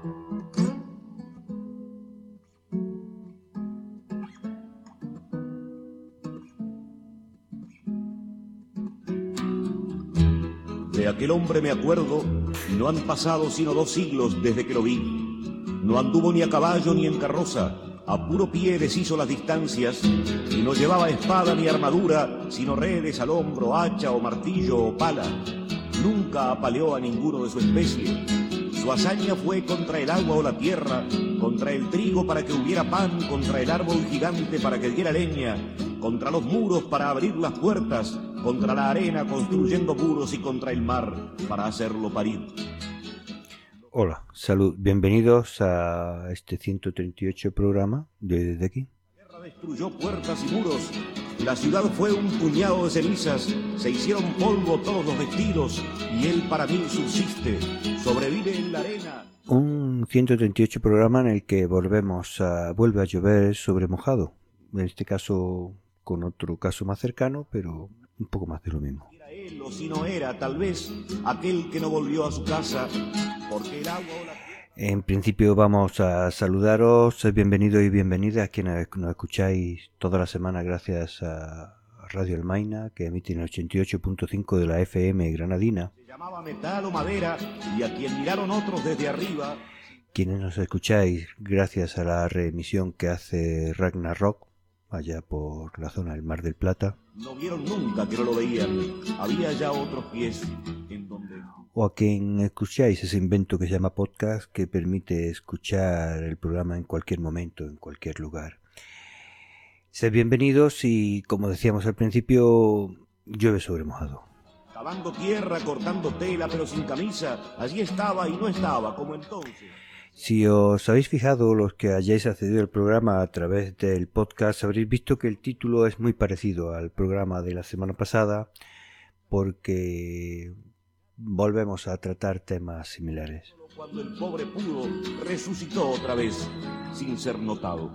De aquel hombre me acuerdo, y no han pasado sino 2 siglos desde que lo vi. No anduvo ni a caballo ni en carroza, a puro pie deshizo las distancias, y no llevaba espada ni armadura, sino redes al hombro, hacha o martillo o pala. Nunca apaleó a ninguno de su especie. Su hazaña fue contra el agua o la tierra, contra el trigo para que hubiera pan, contra el árbol gigante para que diera leña, contra los muros para abrir las puertas, contra la arena construyendo muros y contra el mar para hacerlo parir. Hola, salud, bienvenidos a este 138 programa de Desde Aquí. La guerra destruyó puertas y muros, la ciudad fue un puñado de cenizas, se hicieron polvo todos los vestidos y él para mí subsiste, sobrevive en la arena. Un 138 programa en el que vuelve a llover sobre mojado, en este caso con otro caso más cercano, pero un poco más de lo mismo. Era él o si no era, tal vez, aquel que no volvió a su casa, porque el agua o la... En principio vamos a saludaros, bienvenidos y bienvenidas a quienes nos escucháis toda la semana gracias a Radio El Maina, que emite en el 88.5 de la FM granadina. Se llamaba metal o madera y a quien miraron otros desde arriba. Quienes nos escucháis gracias a la reemisión que hace Ragnarok, allá por la zona del Mar del Plata. No vieron nunca que no lo veían, había ya otros pies en donde... O a quien escucháis ese invento que se llama podcast, que permite escuchar el programa en cualquier momento, en cualquier lugar. Sed bienvenidos y, como decíamos al principio, llueve sobre mojado. Cavando tierra, cortando tela, pero sin camisa, allí estaba y no estaba, como entonces. Si os habéis fijado, los que hayáis accedido al programa a través del podcast, habréis visto que el título es muy parecido al programa de la semana pasada, porque volvemos a tratar temas similares. Cuando el pobre pudo, resucitó otra vez, sin ser notado.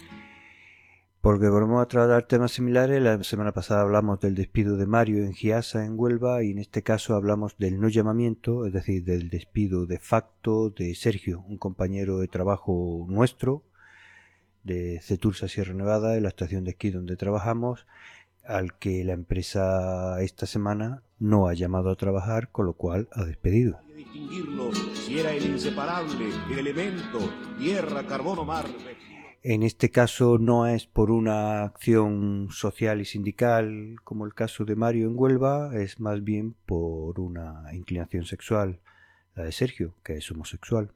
Porque volvemos a tratar temas similares. La semana pasada hablamos del despido de Mario en Giasa, en Huelva, y en este caso hablamos del no llamamiento, es decir, del despido de facto de Sergio, un compañero de trabajo nuestro, de Cetursa Sierra Nevada, en la estación de esquí donde trabajamos, al que la empresa esta semana no ha llamado a trabajar, con lo cual ha despedido. Hay que distinguirlo si era el inseparable, el elemento, tierra, carbón o mar. En este caso no es por una acción social y sindical como el caso de Mario en Huelva, es más bien por una inclinación sexual, la de Sergio, que es homosexual.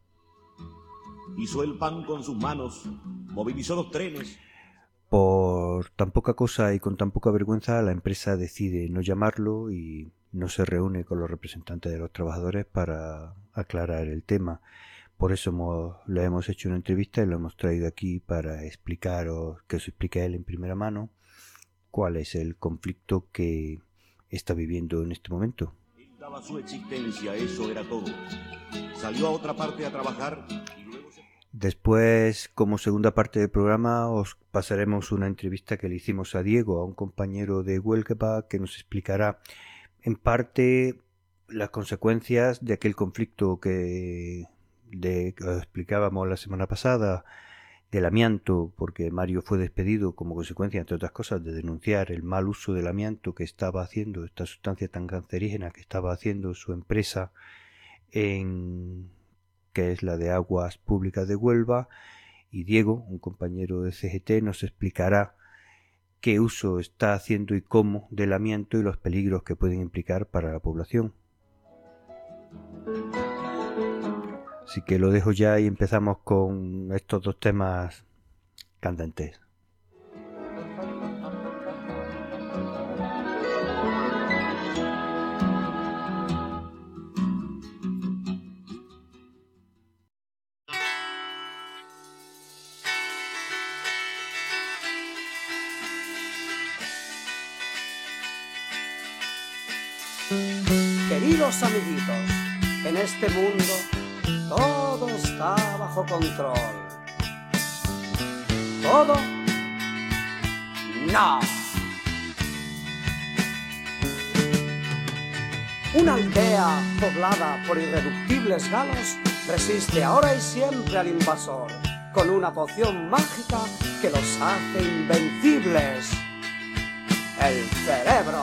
Hizo el pan con sus manos, movilizó los trenes. Por tan poca cosa y con tan poca vergüenza, la empresa decide no llamarlo y no se reúne con los representantes de los trabajadores para aclarar el tema. Por eso le hemos hecho una entrevista y lo hemos traído aquí para explicaros, que os explique él en primera mano, cuál es el conflicto que está viviendo en este momento. Él daba su existencia, eso era todo. Salió a otra parte a trabajar y luego se... Después, como segunda parte del programa, os pasaremos una entrevista que le hicimos a Diego, a un compañero de Huelva, que nos explicará en parte las consecuencias de aquel conflicto que os explicábamos la semana pasada, del amianto, porque Mario fue despedido como consecuencia, entre otras cosas, de denunciar el mal uso del amianto que estaba haciendo, esta sustancia tan cancerígena que estaba haciendo su empresa, que es la de Aguas Públicas de Huelva. Y Diego, un compañero de CGT, nos explicará qué uso está haciendo y cómo del amianto y los peligros que pueden implicar para la población. Así que lo dejo ya y empezamos con estos dos temas candentes. Queridos amiguitos, en este mundo todo está bajo control. ¿Todo? ¡No! Una aldea poblada por irreductibles galos resiste ahora y siempre al invasor, con una poción mágica que los hace invencibles. El cerebro.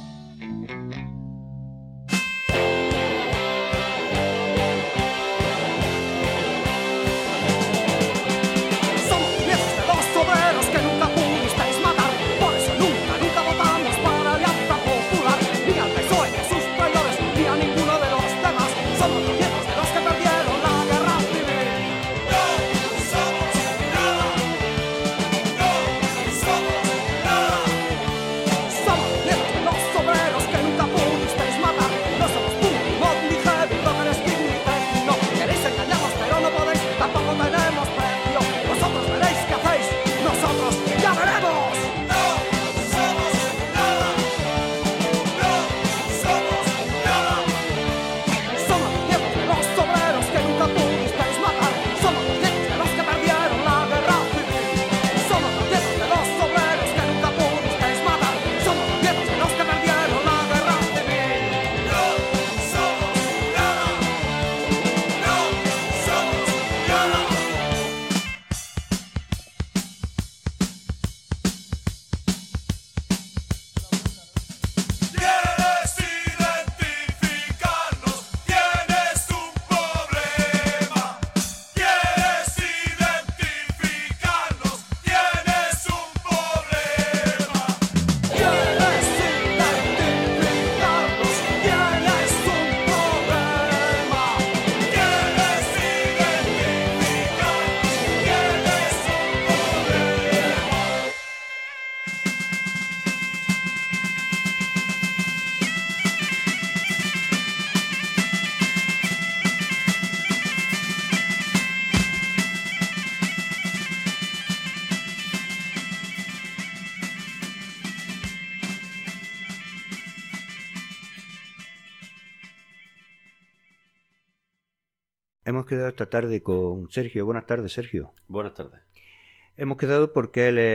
Hemos quedado esta tarde con Sergio. Buenas tardes, Sergio. Buenas tardes. Hemos quedado porque él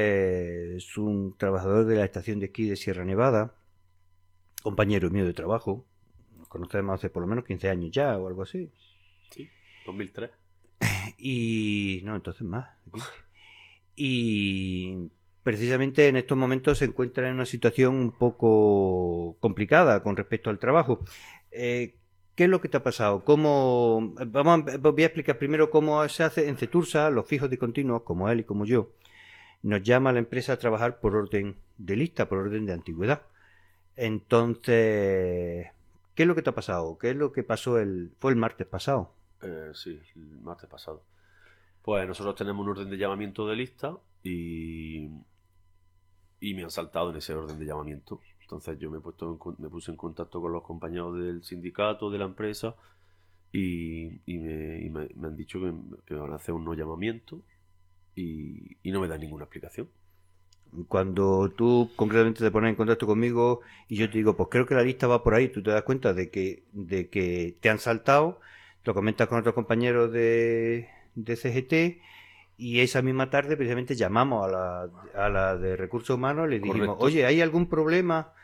es un trabajador de la estación de esquí de Sierra Nevada, compañero mío de trabajo. Nos conocemos hace por lo menos 15 años ya o algo así. Sí, 2003. Y... no, entonces más. Y precisamente en estos momentos se encuentra en una situación un poco complicada con respecto al trabajo. ¿Qué es lo que te ha pasado? Voy a explicar primero cómo se hace en Cetursa. Los fijos de continuos, como él y como yo, nos llama la empresa a trabajar por orden de lista, por orden de antigüedad. Entonces, ¿qué es lo que te ha pasado? ¿Qué es lo que pasó fue el martes pasado? Sí, el martes pasado. Pues nosotros tenemos un orden de llamamiento de lista y me han saltado en ese orden de llamamiento. Entonces yo me puse en contacto con los compañeros del sindicato, de la empresa, y me han dicho que me van a hacer un no llamamiento y no me dan ninguna explicación. Cuando tú concretamente te pones en contacto conmigo y yo te digo, pues creo que la lista va por ahí, tú te das cuenta de que te han saltado, lo comentas con otros compañeros de CGT, y esa misma tarde precisamente llamamos a la de Recursos Humanos, le dijimos, Correcto. Oye, ¿hay algún problema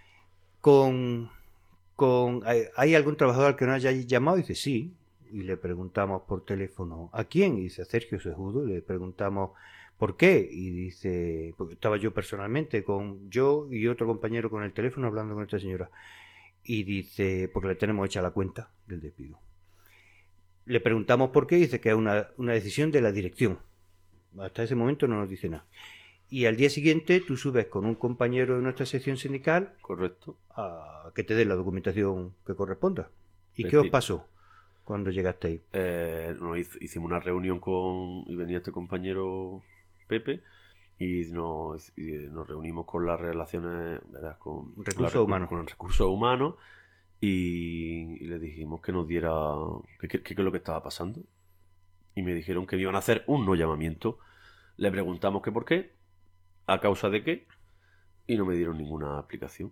¿hay algún trabajador al que no haya llamado? Y dice, sí. Y le preguntamos por teléfono, ¿a quién? Y dice, a Sergio Sejudo. Y le preguntamos, ¿por qué? Y dice, porque estaba yo personalmente, yo y otro compañero con el teléfono hablando con esta señora. Y dice, porque le tenemos hecha la cuenta del despido. Le preguntamos por qué y dice que es una decisión de la dirección. Hasta ese momento no nos dice nada. Y al día siguiente tú subes con un compañero de nuestra sección sindical. Correcto. A que te dé la documentación que corresponda. ¿Y qué os pasó cuando llegaste ahí? Hicimos una reunión y venía este compañero Pepe y nos reunimos con las relaciones, ¿verdad? Con recursos humanos. Con recursos humanos y le dijimos que nos diera qué es lo que estaba pasando. Y me dijeron que me iban a hacer un no llamamiento. Le preguntamos que por qué, a causa de qué, y no me dieron ninguna explicación.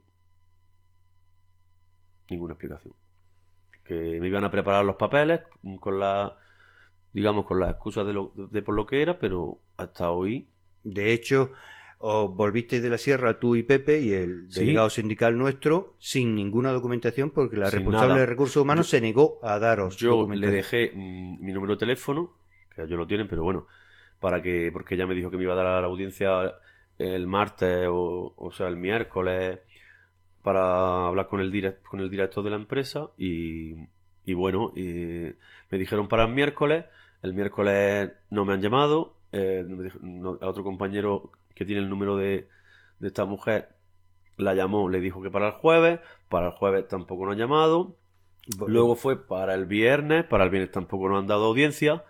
Ninguna explicación. Que me iban a preparar los papeles con las excusas de por lo que era, pero hasta hoy. De hecho, Os volvisteis de la sierra tú y Pepe y el Sí. delegado sindical nuestro sin ninguna documentación porque la Sin responsable nada. de recursos humanos se negó a daros Yo le documentación. dejé mi número de teléfono, que ellos lo tienen, pero bueno, porque ella me dijo que me iba a dar la audiencia el martes o sea, el miércoles para hablar con el director de la empresa y bueno, me dijeron para el miércoles no me han llamado, a otro compañero que tiene el número de esta mujer la llamó, le dijo que para el jueves tampoco no han llamado. Luego fue para el viernes tampoco nos han dado audiencia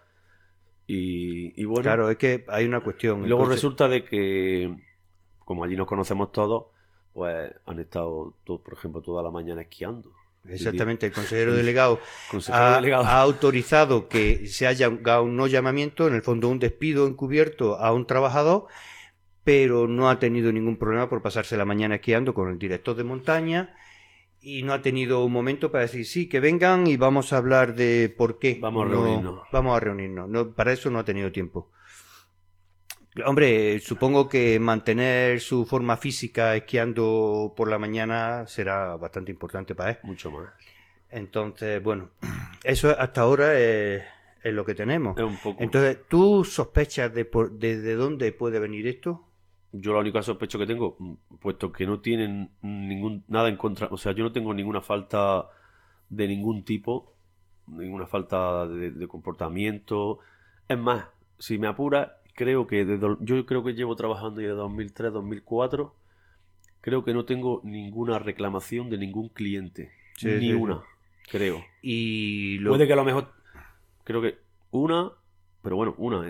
y bueno, Claro, es que hay una cuestión. y luego entonces- resulta de que como allí nos conocemos todos, pues han estado, por ejemplo, toda la mañana esquiando. Exactamente, el consejero delegado Consejero delegado. ha autorizado que se haya dado un no llamamiento, en el fondo un despido encubierto a un trabajador, pero no ha tenido ningún problema por pasarse la mañana esquiando con el director de montaña y no ha tenido un momento para decir sí, que vengan y vamos a hablar de por qué. Vamos a no- reunirnos. Vamos a reunirnos. No, para eso no ha tenido tiempo. Hombre, supongo que mantener su forma física esquiando por la mañana será bastante importante para él. Mucho más. Entonces, bueno, eso hasta ahora es lo que tenemos. Es un poco. Entonces, ¿tú sospechas de dónde puede venir esto? Yo la única sospecha que tengo, puesto que no tienen nada en contra, o sea, yo no tengo ninguna falta de ningún tipo, ninguna falta de comportamiento. Es más, si me apura, yo creo que llevo trabajando ya de 2003, 2004, creo que no tengo ninguna reclamación de ningún cliente, Sí, ni sí, una, creo. Y Puede que a lo mejor, creo que una, pero bueno, una.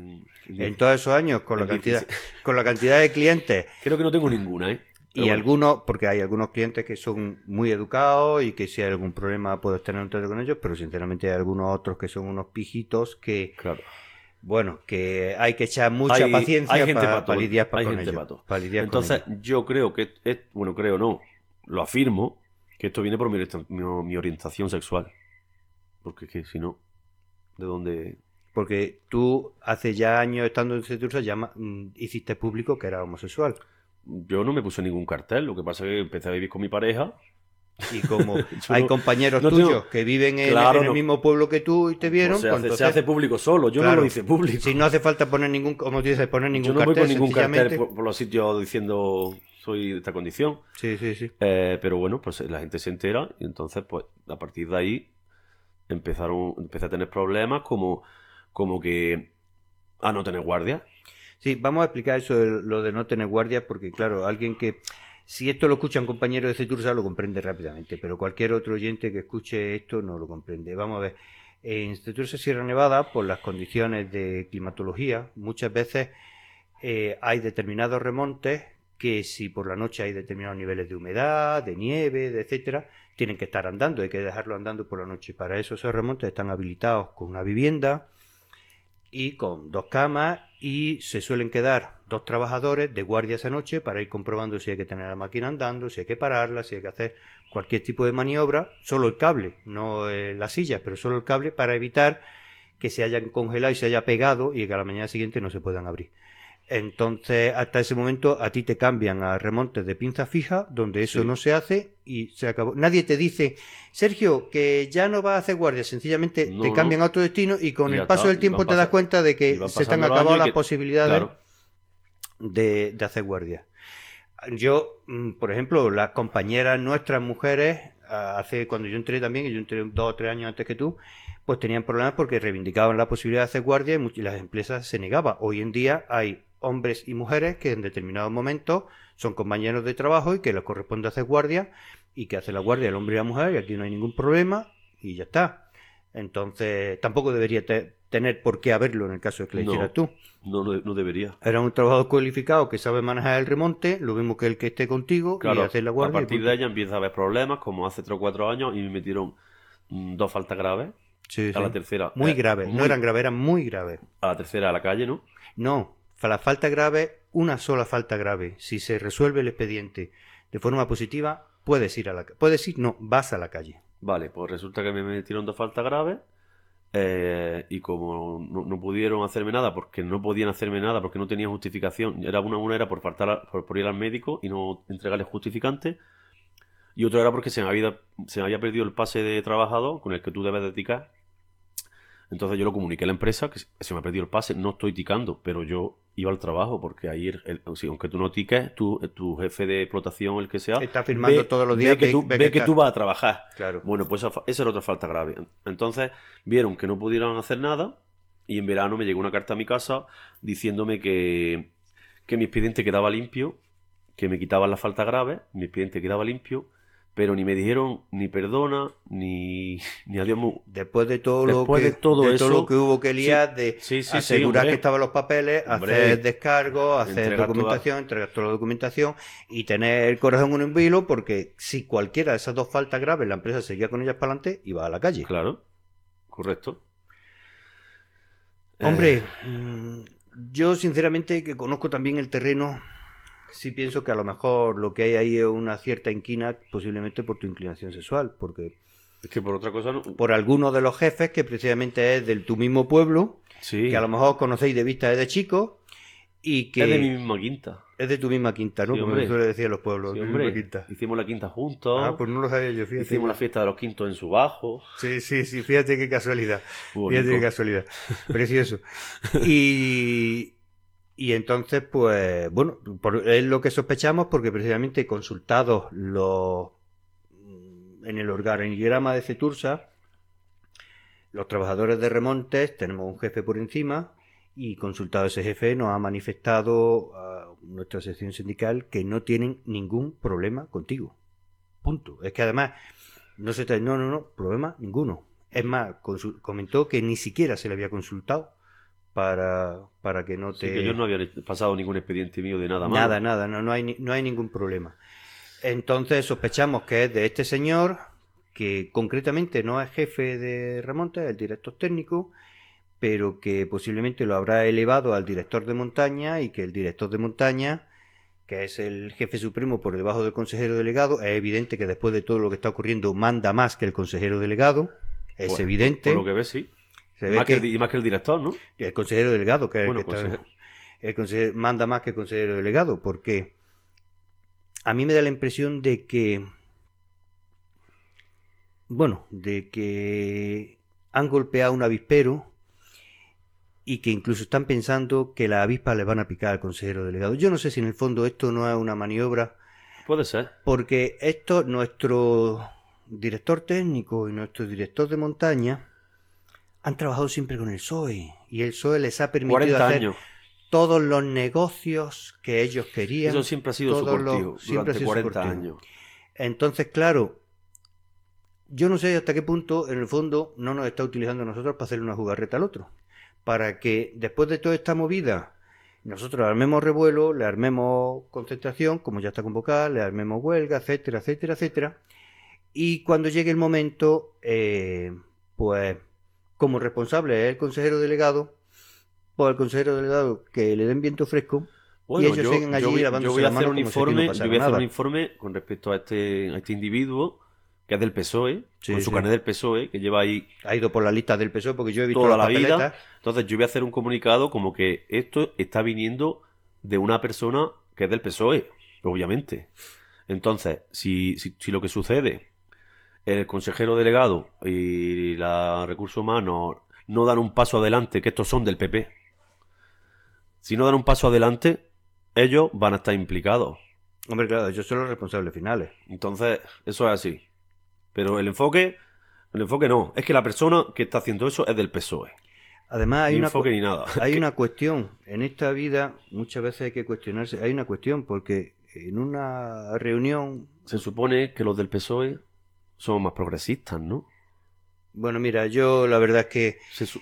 en todos esos años, con la en cantidad, 16. con la cantidad de clientes Creo que no tengo ninguna, ¿eh? Pero y bueno, algunos, porque hay algunos clientes que son muy educados y que si hay algún problema puedes tener un trato con ellos, pero sinceramente hay algunos otros que son unos pijitos que, claro. bueno, que hay que echar mucha Hay paciencia gente para pato, lidiar hay con gente ellos. pato. Para lidiar con Entonces, ellos. yo creo que, bueno, creo no, lo afirmo, que esto viene por mi orientación sexual. Porque es que si no, ¿de dónde? Porque tú hace ya años estando en Cetursa hiciste público que era homosexual. Yo no me puse ningún cartel, lo que pasa es que empecé a vivir con mi pareja. Y como Yo hay no- compañeros no tengo- tuyos que viven en Claro, el no. mismo pueblo que tú y te vieron, O sea, pues se entonces, hace público solo, yo claro, no lo hice público. si no hace falta poner ningún, como dices, poner ningún Yo no voy cartel, con ningún cartel sencillamente. por los sitios diciendo soy de esta condición. Sí, sí, sí. Pero bueno, pues la gente se entera y entonces, pues, a partir de ahí empecé a tener problemas como que a no tener guardia. Sí, vamos a explicar eso de lo de no tener guardia, porque claro, alguien que, si esto lo escucha un compañero de Cetursa lo comprende rápidamente, pero cualquier otro oyente que escuche esto no lo comprende. Vamos a ver, en Cetursa Sierra Nevada, por las condiciones de climatología, muchas veces hay determinados remontes que si por la noche hay determinados niveles de humedad, de nieve, etcétera, tienen que estar andando, hay que dejarlo andando por la noche. Para eso esos remontes están habilitados con una vivienda y con 2 camas y se suelen quedar 2 trabajadores de guardia esa noche para ir comprobando si hay que tener la máquina andando, si hay que pararla, si hay que hacer cualquier tipo de maniobra, solo el cable, no las sillas, pero solo el cable para evitar que se hayan congelado y se haya pegado y que a la mañana siguiente no se puedan abrir. Entonces, hasta ese momento a ti te cambian a remontes de pinza fija, donde eso Sí. no se hace y se acabó. Nadie te dice, Sergio, que ya no vas a hacer guardia, sencillamente No, te cambian no. a otro destino y con Y el ya paso está, del y tiempo van te das pasando- cuenta de y que van se te han pasando los acabado años y las que- posibilidades Claro. de hacer guardia. Yo, por ejemplo, las compañeras nuestras mujeres, cuando yo entré también, y yo entré 2 o 3 años antes que tú, pues tenían problemas porque reivindicaban la posibilidad de hacer guardia y las empresas se negaban. Hoy en día hay hombres y mujeres que en determinados momentos son compañeros de trabajo y que les corresponde hacer guardia y que hace la guardia el hombre y la mujer y aquí no hay ningún problema y ya está. Entonces tampoco debería tener por qué haberlo en el caso de que le No. hicieras tú. No debería. Era un trabajador cualificado que sabe manejar el remonte, lo mismo que el que esté contigo, Claro, y hacer la a guardia. y partir punto. de ella empieza a haber problemas, como hace 3 o 4 años, y me metieron 2 faltas graves. Sí, A sí. la tercera. Muy graves, no eran graves, eran muy graves. A la tercera a la calle, ¿no? No, la falta grave, una sola falta grave. Si se resuelve el expediente de forma positiva, puedes ir a la calle. Puedes ir, no, vas a la calle. Vale, pues resulta que me metieron 2 faltas graves y como no pudieron hacerme nada, porque no podían hacerme nada, porque no tenía justificación, una era por faltar por ir al médico y no entregarle justificante, y otra era porque se me había perdido el pase de trabajador con el que tú debes de ticar. Entonces yo lo comuniqué a la empresa que se me ha perdido el pase, no estoy ticando, pero yo iba al trabajo porque ahí, aunque tú no tiques, tu jefe de explotación, el que sea, está firmando todos los días ve que tú vas a trabajar. Claro. Bueno, pues esa era otra falta grave. Entonces vieron que no pudieron hacer nada y en verano me llegó una carta a mi casa diciéndome que mi expediente quedaba limpio, que me quitaban la falta grave, mi expediente quedaba limpio, pero ni me dijeron ni perdona, ni adiós. Después de todo todo lo que hubo que liar, sí, asegurar hombre. que estaban los papeles, Hombre. hacer descargos, hacer documentación, entregar toda la documentación y tener el corazón en un vilo, porque si cualquiera de esas dos faltas graves la empresa seguía con ellas para adelante, iba a la calle. Claro, correcto. Hombre, yo sinceramente, que conozco también el terreno, sí pienso que a lo mejor lo que hay ahí es una cierta inquina, posiblemente por tu inclinación sexual, porque Es que por otra cosa no. por alguno de los jefes que precisamente es de tu mismo pueblo, Sí. que a lo mejor conocéis de vista desde chico y que Es de mi misma quinta. es de tu misma quinta, ¿no? Sí, Como hombre. se suele decir en los pueblos, Sí, tu hombre. misma quinta. Hicimos la quinta juntos. Ah, pues no lo sabía yo, fíjate. Hicimos la fiesta de los quintos en su bajo. Sí, fíjate qué casualidad. Muy Fíjate qué bonito. casualidad. Precioso. Y entonces, pues, bueno, es lo que sospechamos porque precisamente consultados en el organigrama de Cetursa, los trabajadores de remontes, tenemos un jefe por encima y consultado ese jefe nos ha manifestado a nuestra sección sindical que no tienen ningún problema contigo. Punto. Es que además no, problema ninguno. Es más, comentó que ni siquiera se le había consultado para que no te... Sí, que ellos no habían pasado ningún expediente mío de nada malo. Nada, no hay ningún problema. Entonces sospechamos que es de este señor, que concretamente no es jefe de remonte, es el director técnico, pero que posiblemente lo habrá elevado al director de montaña y que el director de montaña, que es el jefe supremo por debajo del consejero delegado, es evidente que después de todo lo que está ocurriendo manda más que el consejero delegado, es Pues, evidente. Por lo que ves, sí. Se ve Más que el director, ¿no? el consejero delegado, que es Bueno, el que pues está, sí. el consejero, manda más que el consejero delegado, porque a mí me da la impresión de que, bueno, de que han golpeado a un avispero y que incluso están pensando que las avispas le van a picar al consejero delegado. Yo no sé si en el fondo esto no es una maniobra, Puede ser. porque esto, nuestro director técnico y nuestro director de montaña han trabajado siempre con el PSOE y el PSOE les ha permitido 40 hacer años. todos los negocios que ellos querían. Eso siempre ha sido su todos los- cortijo. siempre ha Durante sido su 40 cortijo. años. Entonces, claro, yo no sé hasta qué punto, en el fondo, no nos está utilizando a nosotros para hacerle una jugarreta al otro. Para que después de toda esta movida, nosotros le armemos revuelo, le armemos concentración, como ya está convocada, le armemos huelga, etcétera, etcétera, etcétera. Y cuando llegue el momento, pues, como responsable es el consejero delegado, pues el consejero delegado que le den viento fresco. Bueno, y ellos siguen allí lavándose yo voy a las hacer manos un como si aquí no informe, pasara yo voy a hacer nada. un informe con respecto a este individuo que es del PSOE, Sí, con su sí. carnet del PSOE, que lleva ahí Ha ido por la lista del PSOE porque yo he visto toda las la vida. papeletas. Entonces yo voy a hacer un comunicado como que esto está viniendo de una persona que es del PSOE, obviamente. Entonces, si lo que sucede, el consejero delegado y la recursos humanos no dan un paso adelante, que estos son del PP, si no dan un paso adelante, ellos van a estar implicados. Hombre, claro, ellos son los responsables finales. Entonces, eso es así. Pero el enfoque no. Es que la persona que está haciendo eso es del PSOE. Además, hay Ni una, enfoque ni nada. hay una cuestión. En esta vida, muchas veces hay que cuestionarse. Hay una cuestión, porque en una reunión. Se supone que los del PSOE son más progresistas, ¿no? Bueno, mira, yo la verdad es que.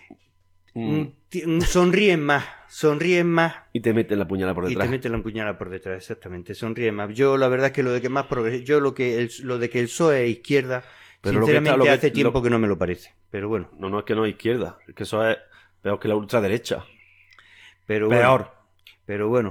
Sonríen más. Y te meten la puñalada por Y detrás. te meten la empuñada por detrás, exactamente. Sonríen más. Yo la verdad es que lo de que más progresista. Yo lo de que el PSOE es izquierda. Pero Sinceramente hace tiempo que no me lo parece. Pero bueno. No es que no es izquierda. Es que eso es peor que la ultraderecha. Pero Peor. Bueno,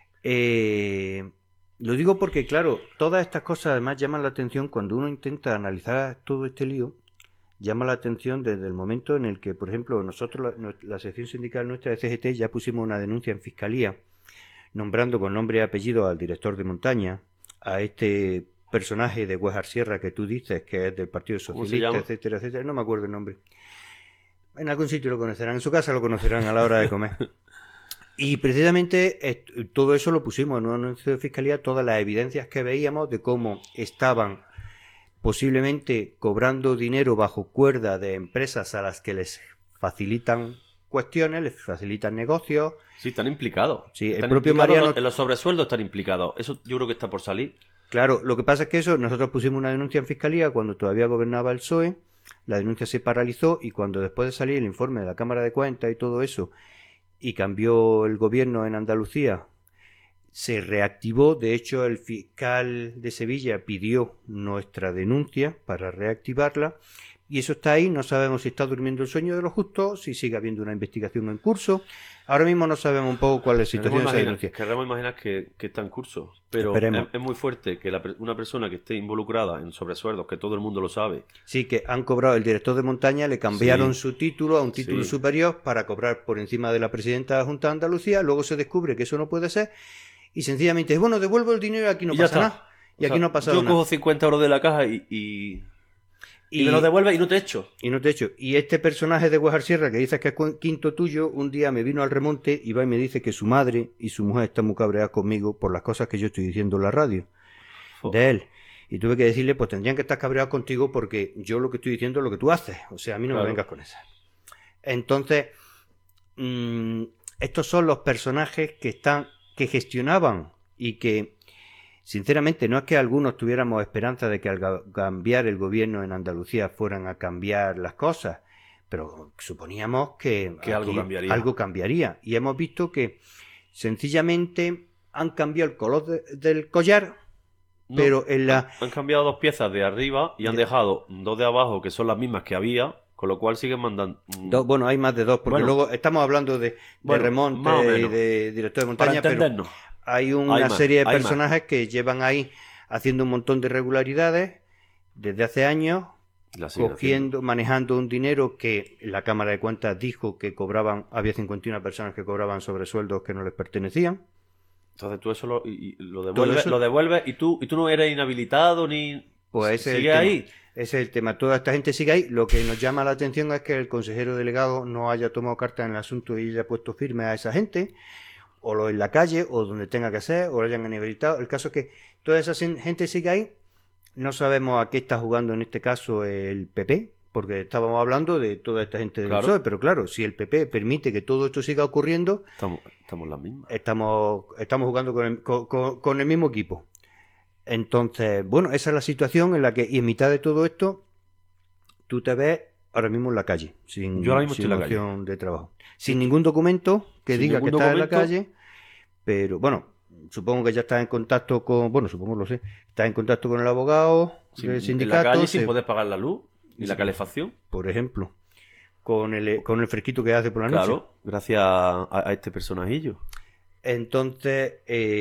lo digo porque, claro, todas estas cosas además llaman la atención cuando uno intenta analizar todo este lío. llama la atención desde el momento en el que, por ejemplo, nosotros, la sección sindical nuestra de CGT, ya pusimos una denuncia en Fiscalía, nombrando con nombre y apellido al director de montaña, a este personaje de Huejar Sierra que tú dices que es del Partido Socialista, etcétera, etcétera, no me acuerdo el nombre. En algún sitio lo conocerán, en su casa lo conocerán a la hora de comer. Y precisamente todo eso lo pusimos en un anuncio de Fiscalía, todas las evidencias que veíamos de cómo estaban posiblemente cobrando dinero bajo cuerda de empresas a las que les facilitan cuestiones, les facilitan negocios. Sí, están implicados. Sí, están el propio Mariano... En los sobresueldos están implicados. Eso yo creo que está por salir. Claro, lo que pasa es que eso, nosotros pusimos una denuncia en Fiscalía cuando todavía gobernaba el PSOE, la denuncia se paralizó y cuando después de salir el informe de la Cámara de Cuentas y todo eso, y cambió el gobierno en Andalucía, se reactivó. De hecho, el fiscal de Sevilla pidió nuestra denuncia para reactivarla y eso está ahí. No sabemos si está durmiendo el sueño de los justos, si sigue habiendo una investigación en curso. Ahora mismo no sabemos un poco cuál es la situación de esa denuncia. Queremos imaginar que está en curso, pero es muy fuerte que una persona que esté involucrada en sobresueldos, que todo el mundo lo sabe. Sí, que han cobrado el director de montaña, le cambiaron su título a un título superior para cobrar por encima de la presidenta de la Junta de Andalucía. Luego se descubre que eso no puede ser y sencillamente es, bueno, devuelvo el dinero y aquí no pasa nada. Y aquí no ha pasado nada. Yo cojo 50 euros de la caja y me lo devuelves y no te echo. Y este personaje de Huejar Sierra, que dices que es quinto tuyo, un día me vino al remonte y va y me dice que su madre y su mujer están muy cabreadas conmigo por las cosas que yo estoy diciendo en la radio de él. Y tuve que decirle, pues tendrían que estar cabreados contigo porque yo lo que estoy diciendo es lo que tú haces. O sea, a mí no me vengas con eso. Entonces, estos son los personajes que gestionaban y que, sinceramente, no es que algunos tuviéramos esperanza de que al cambiar el gobierno en Andalucía fueran a cambiar las cosas, pero suponíamos que algo cambiaría. Y hemos visto que sencillamente han cambiado el color del collar, pero han cambiado 2 piezas de arriba y han dejado 2 de abajo que son las mismas que había, con lo cual siguen mandando... Bueno, hay más de 2, porque luego estamos hablando de remonte y de director de montaña, pero hay una serie de personajes que llevan ahí haciendo un montón de irregularidades desde hace años, manejando un dinero que la Cámara de Cuentas dijo que cobraban, había 51 personas que cobraban sobresueldos que no les pertenecían. Entonces tú eso lo devuelves y tú no eres inhabilitado ni... Pues sigue ahí. Ese es el tema. Toda esta gente sigue ahí. Lo que nos llama la atención es que el consejero delegado no haya tomado carta en el asunto y haya puesto firme a esa gente, o lo en la calle, o donde tenga que ser, o lo hayan inhabilitado. El caso es que toda esa gente sigue ahí. No sabemos a qué está jugando en este caso el PP, porque estábamos hablando de toda esta gente del PSOE, pero claro, si el PP permite que todo esto siga ocurriendo, estamos las mismas. Estamos jugando con el mismo equipo. Entonces, bueno, esa es la situación en la que, y en mitad de todo esto, tú te ves ahora mismo en la calle, sin opción de trabajo, sin ningún documento que diga que estás en la calle, pero bueno, supongo que ya estás en contacto con, estás en contacto con el abogado del sindicato. En la calle sin poder pagar la luz y la calefacción, por ejemplo, con el fresquito que hace por la noche. Claro, gracias a este personajillo. Entonces,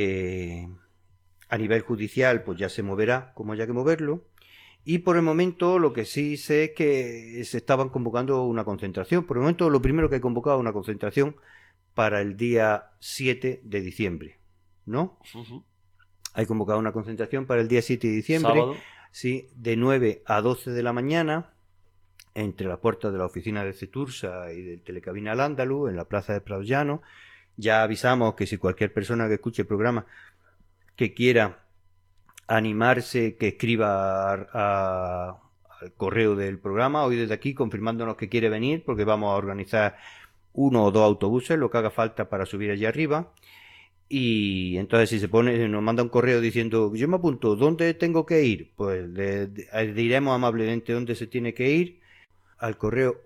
a nivel judicial, pues ya se moverá como haya que moverlo. Y por el momento lo que sí sé es que se estaban convocando una concentración. Por el momento lo primero que he convocado es una concentración para el día 7 de diciembre, ¿no? Uh-huh. Hay convocado una concentración para el día 7 de diciembre. Sábado. Sí, de 9 a 12 de la mañana, entre las puertas de la oficina de Cetursa y del Telecabina Al-Ándalus, en la plaza de Prado Llano. Ya avisamos que si cualquier persona que escuche el programa que quiera animarse, que escriba al correo del programa hoy desde aquí confirmándonos que quiere venir, porque vamos a organizar 1 o 2 autobuses, lo que haga falta para subir allí arriba. Y entonces si nos manda un correo diciendo yo me apunto, ¿dónde tengo que ir? Pues le diremos amablemente dónde se tiene que ir, al correo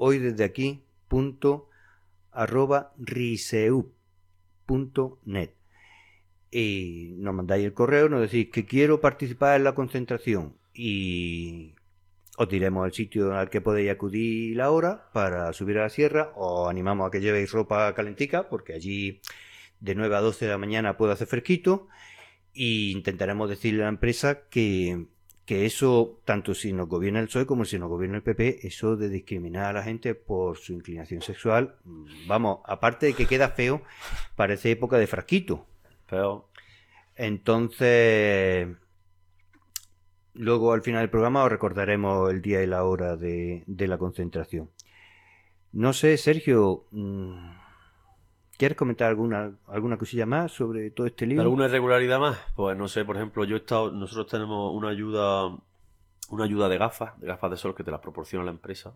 hoydesdeaquí.riseup.net. Y nos mandáis el correo, nos decís que quiero participar en la concentración y os diremos el sitio al que podéis acudir, la hora para subir a la sierra. Os animamos a que llevéis ropa calentica porque allí de 9 a 12 de la mañana puede hacer fresquito, y intentaremos decirle a la empresa que que eso, tanto si nos gobierna el PSOE como si nos gobierna el PP, eso de discriminar a la gente por su inclinación sexual, vamos, aparte de que queda feo, parece época de frasquito. Feo. Entonces, luego al final del programa os recordaremos el día y la hora de la concentración. No sé, Sergio, ¿quieres comentar alguna cosilla más sobre todo este lío? ¿Alguna irregularidad más? Pues no sé, por ejemplo, nosotros tenemos una ayuda de gafas de sol que te las proporciona la empresa.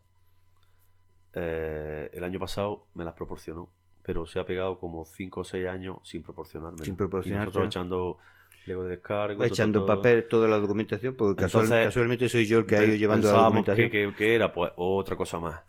El año pasado me las proporcionó, pero se ha pegado como 5 o 6 años sin proporcionarme. Sin proporcionar. Nosotros echando Lego de descargo. Echando todo. papel, toda la documentación, porque Entonces, casualmente soy yo el que ha ido llevando la pensábamos documentación. que era pues otra cosa más.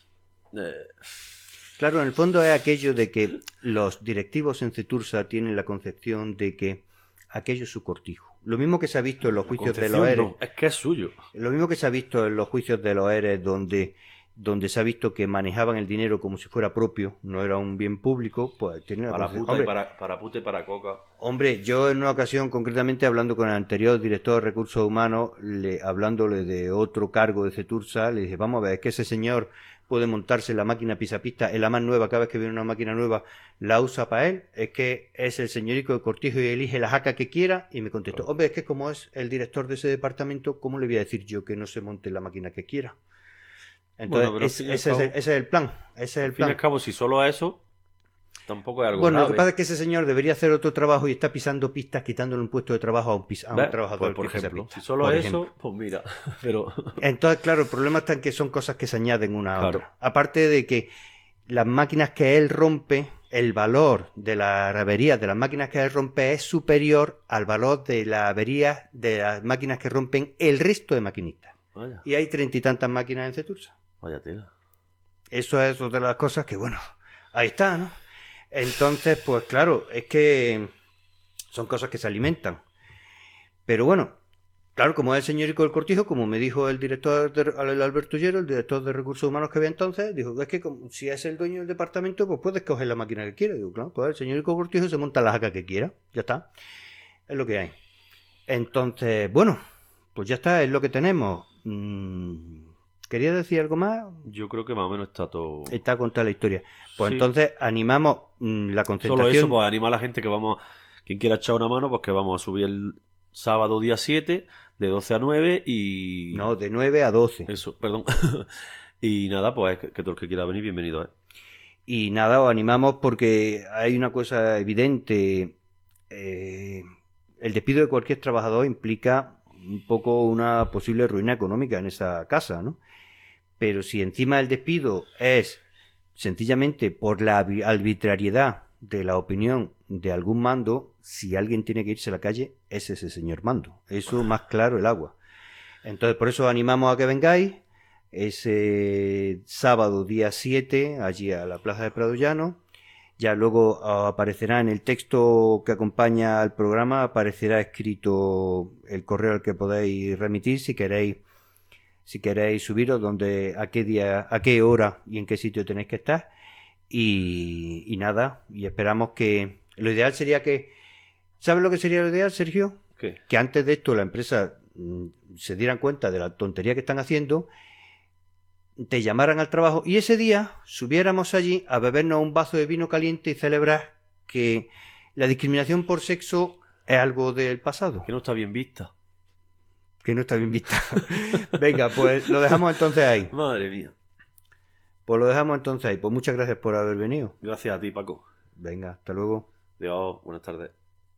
Claro, en el fondo es aquello de que los directivos en Cetursa tienen la concepción de que aquello es su cortijo. Lo mismo que se ha visto en los juicios de los ERE. No, es que es suyo. Lo mismo que se ha visto en los juicios de los ERE donde se ha visto que manejaban el dinero como si fuera propio, no era un bien público, pues tienen la Para concepción. puta, Hombre, para puta y para coca. Hombre, yo en una ocasión, concretamente hablando con el anterior director de Recursos Humanos, hablándole de otro cargo de Cetursa, le dije, vamos a ver, es que ese señor puede montarse la máquina pisapista, es la más nueva, cada vez que viene una máquina nueva la usa para él, es que es el señorico de Cortijo y elige la jaca que quiera, y me contestó, hombre, es que como es el director de ese departamento, ¿cómo le voy a decir yo que no se monte la máquina que quiera? Entonces, Bueno, ese es el plan, ese es el al fin y plan. al cabo, si solo es eso, tampoco es algo Bueno, lo grave. que pasa es que ese señor debería hacer otro trabajo y está pisando pistas, quitándole un puesto de trabajo a un trabajador. Pues, por que pisa ejemplo, pistas, si solo por eso, ejemplo. pues mira, pero Entonces, claro, el problema está en que son cosas que se añaden una a Claro. otra. Aparte de que las máquinas que él rompe, el valor de las averías de las máquinas que él rompe es superior al valor de las averías de las máquinas que rompen el resto de maquinistas. vaya, Y hay 30 y tantas máquinas en Cetursa. vaya tela. Eso es otra de las cosas que, bueno, ahí está, ¿no? Entonces, pues claro, es que son cosas que se alimentan. Pero bueno, claro, como es el señorico del Cortijo, como me dijo el director, el Alberto Llero, el director de Recursos Humanos que había entonces, dijo, es que si es el dueño del departamento, pues puedes coger la máquina que quiera. Digo, claro, pues el señorico del Cortijo se monta la jaca que quiera, ya está. Es lo que hay. Entonces, bueno, pues ya está, es lo que tenemos. ¿Quería decir algo más? Yo creo que más o menos está todo. Está contada la historia. Pues Sí. entonces animamos la concentración. Solo eso, pues anima a la gente que vamos, quien quiera echar una mano, pues que vamos a subir el sábado día 7, de 12 a 9 y... No, de 9 a 12. Eso, perdón. Y nada, pues que todo el que quiera venir, bienvenido, ¿eh? Y nada, os animamos porque hay una cosa evidente. El despido de cualquier trabajador implica un poco una posible ruina económica en esa casa, ¿no? Pero si encima el despido es sencillamente por la arbitrariedad de la opinión de algún mando, si alguien tiene que irse a la calle, es ese señor mando. Eso más claro el agua. Entonces, por eso animamos a que vengáis ese sábado día 7, allí a la Plaza de Prado Llano. Ya luego aparecerá en el texto que acompaña al programa, aparecerá escrito el correo al que podéis remitir si queréis subiros a qué día, a qué hora y en qué sitio tenéis que estar. Y nada, y esperamos que... Lo ideal sería que... ¿Sabes lo que sería lo ideal, Sergio? ¿Qué? Que antes de esto la empresa se dieran cuenta de la tontería que están haciendo, te llamaran al trabajo y ese día subiéramos allí a bebernos un vaso de vino caliente y celebrar que la discriminación por sexo es algo del pasado. Que no está bien vista. Que no está bien vista. Venga, pues lo dejamos entonces ahí. Madre mía. Pues lo dejamos entonces ahí. Pues muchas gracias por haber venido. Gracias a ti, Paco. Venga, hasta luego. Adiós, buenas tardes.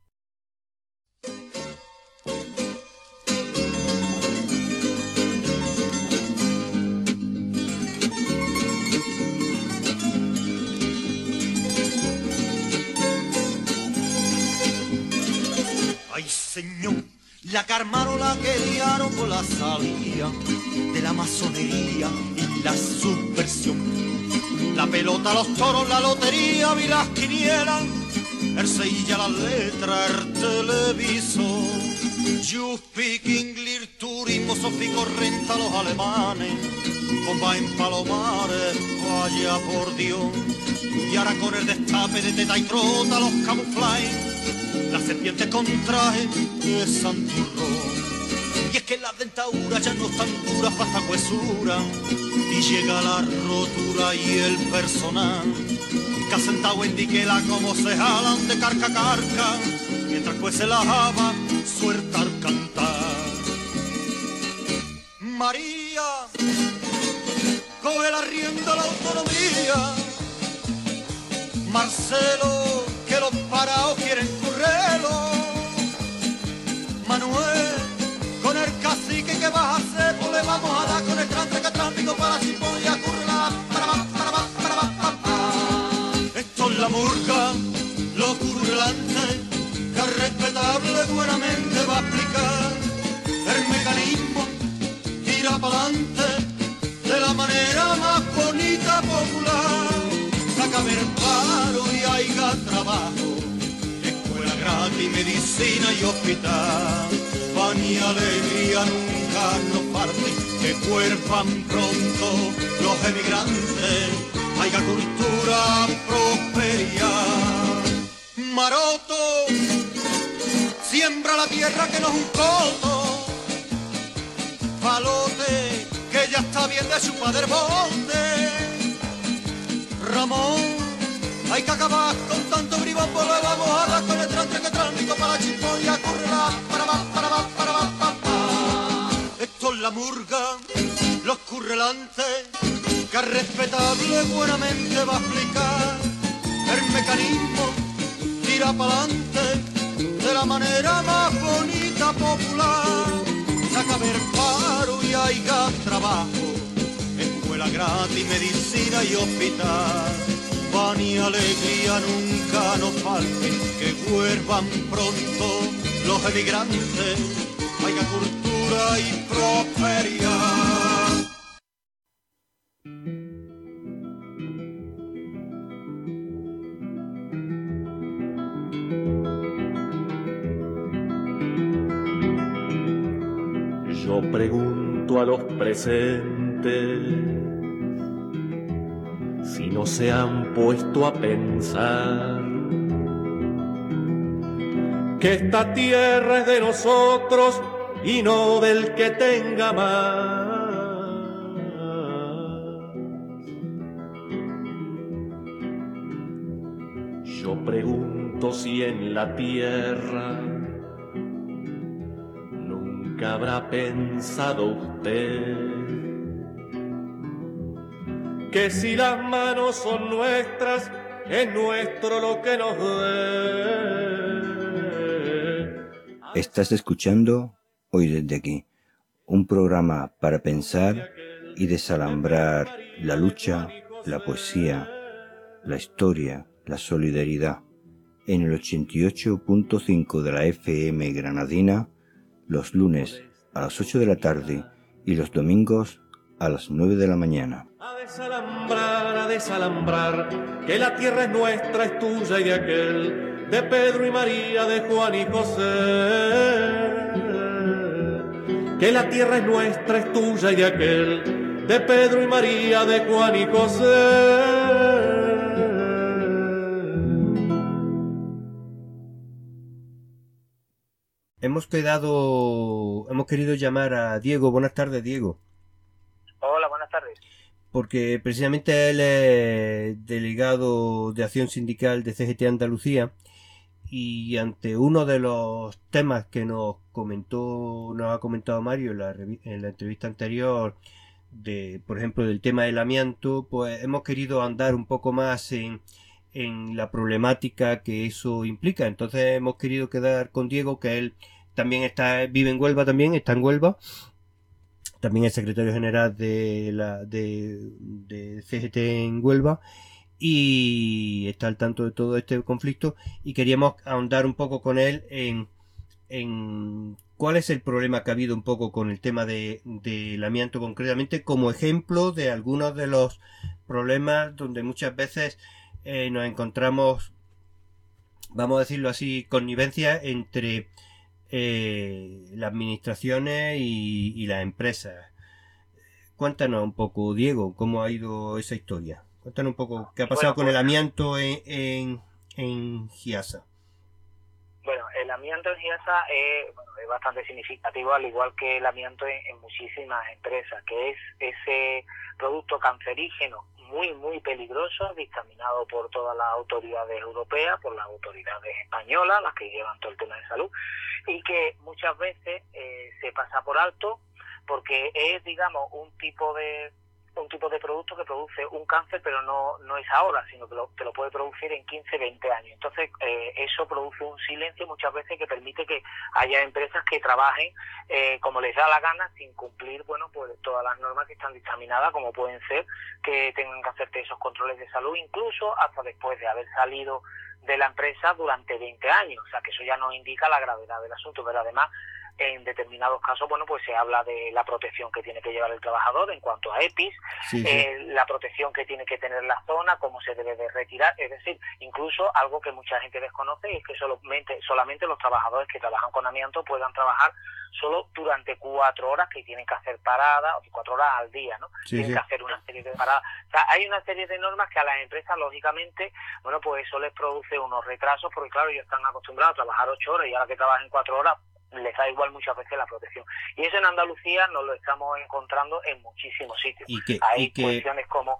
Ay, señor, la que armaron la que liaron con la salida de la masonería y la subversión. La pelota, los toros, la lotería, vi las quinielas, el Sevilla, las letras, el televisor. You speak English, turismo, Sofico, renta los alemanes, bomba en Palomares, vaya por Dios. Y ahora con el destape de teta y trota, los camuflajes, la serpiente con traje de santurrón. Y es que las dentaduras ya no están duras para esta huesura. Y llega la rotura y el personal que ha sentado en diquela como se jalan de carca a carca, mientras pues se la java suelta al cantar. María, coge la rienda la autonomía. Marcelo, que los parados quieren currelo. Manuel, con el cacique, ¿qué vas a hacer? Pues le vamos a dar con el tránsito para la chipón y a currar. Esto es la murga, lo currelante, que respetable buenamente va a explicar el mecanismo, tira pa'lante de la manera más bonita popular. Sácame el paro y haya trabajo, escuela gratis, medicina y hospital. Pan y alegría nunca nos falten, que cuerpan pronto los emigrantes. Haya cultura, prosperidad. Maroto, siembra la tierra que no es un coto. Palote, que ya está bien de su padre bote. Ramón, hay que acabar con tanto bribón, pues le vamos a dar con el tránsito para la chimpón y a currar. Esto es la murga, los currelantes, que respetable buenamente va a explicar el mecanismo, tira pa'lante de la manera más bonita popular. Saca ver paro y haya trabajo, escuela gratis, medicina y hospital. Pan y alegría nunca nos falten, que vuelvan pronto los emigrantes. Haya cultura y prosperidad. Yo pregunto a los presentes si no se han puesto a pensar que esta tierra es de nosotros y no del que tenga más. Yo pregunto si en la tierra nunca habrá pensado usted que si las manos son nuestras, es nuestro lo que nos dé. Estás escuchando Hoy desde aquí, un programa para pensar y desalambrar la lucha, la poesía, la historia, la solidaridad, en el 88.5 de la FM granadina, los lunes a las 8 de la tarde y los domingos a las 9 de la mañana. A desalambrar, que la tierra es nuestra, es tuya y de aquel, de Pedro y María, de Juan y José. Que la tierra es nuestra, es tuya y de aquel, de Pedro y María, de Juan y José. Hemos querido llamar a Diego. Buenas tardes, Diego. Hola, buenas tardes. Porque precisamente él es delegado de Acción Sindical de CGT Andalucía, y ante uno de los temas que nos ha comentado Mario en la entrevista anterior, por ejemplo, del tema del amianto, pues hemos querido andar un poco más en la problemática que eso implica. Entonces hemos querido quedar con Diego, que él también vive en Huelva, está en Huelva, también es secretario general de CGT en Huelva, y está al tanto de todo este conflicto, y queríamos ahondar un poco con él en cuál es el problema que ha habido un poco con el tema del amianto, concretamente como ejemplo de algunos de los problemas donde muchas veces nos encontramos, vamos a decirlo así, connivencia entre las administraciones y las empresas. Cuéntanos un poco, Diego, cómo ha ido esa historia. Cuéntanos un poco qué ha pasado con el amianto en Giasa. Bueno, el el amianto en Giasa es bastante significativo, al igual que el amianto en muchísimas empresas, que es ese producto cancerígeno muy, muy peligroso, dictaminado por todas las autoridades europeas, por las autoridades españolas, las que llevan todo el tema de salud, y que muchas veces se pasa por alto porque es, digamos, un tipo de producto que produce un cáncer, pero no es ahora, sino que te lo puede producir en 15, 20 años. Entonces, eso produce un silencio muchas veces que permite que haya empresas que trabajen como les da la gana, sin cumplir, pues todas las normas que están dictaminadas, como pueden ser que tengan que hacerte esos controles de salud, incluso hasta después de haber salido de la empresa durante 20 años. O sea, que eso ya nos indica la gravedad del asunto, pero además, en determinados casos, pues se habla de la protección que tiene que llevar el trabajador en cuanto a EPIs, la protección que tiene que tener la zona, cómo se debe de retirar, es decir, incluso algo que mucha gente desconoce es que solamente los trabajadores que trabajan con amianto puedan trabajar solo durante 4 horas, que tienen que hacer paradas, o 4 horas al día, ¿no? Tienen que hacer una serie de paradas. O sea, hay una serie de normas que a las empresas, lógicamente, pues eso les produce unos retrasos, porque claro, ellos están acostumbrados a trabajar 8 horas y ahora que trabajan 4 horas, les da igual muchas veces la protección. Y eso en Andalucía nos lo estamos encontrando en muchísimos sitios. Hay cuestiones como...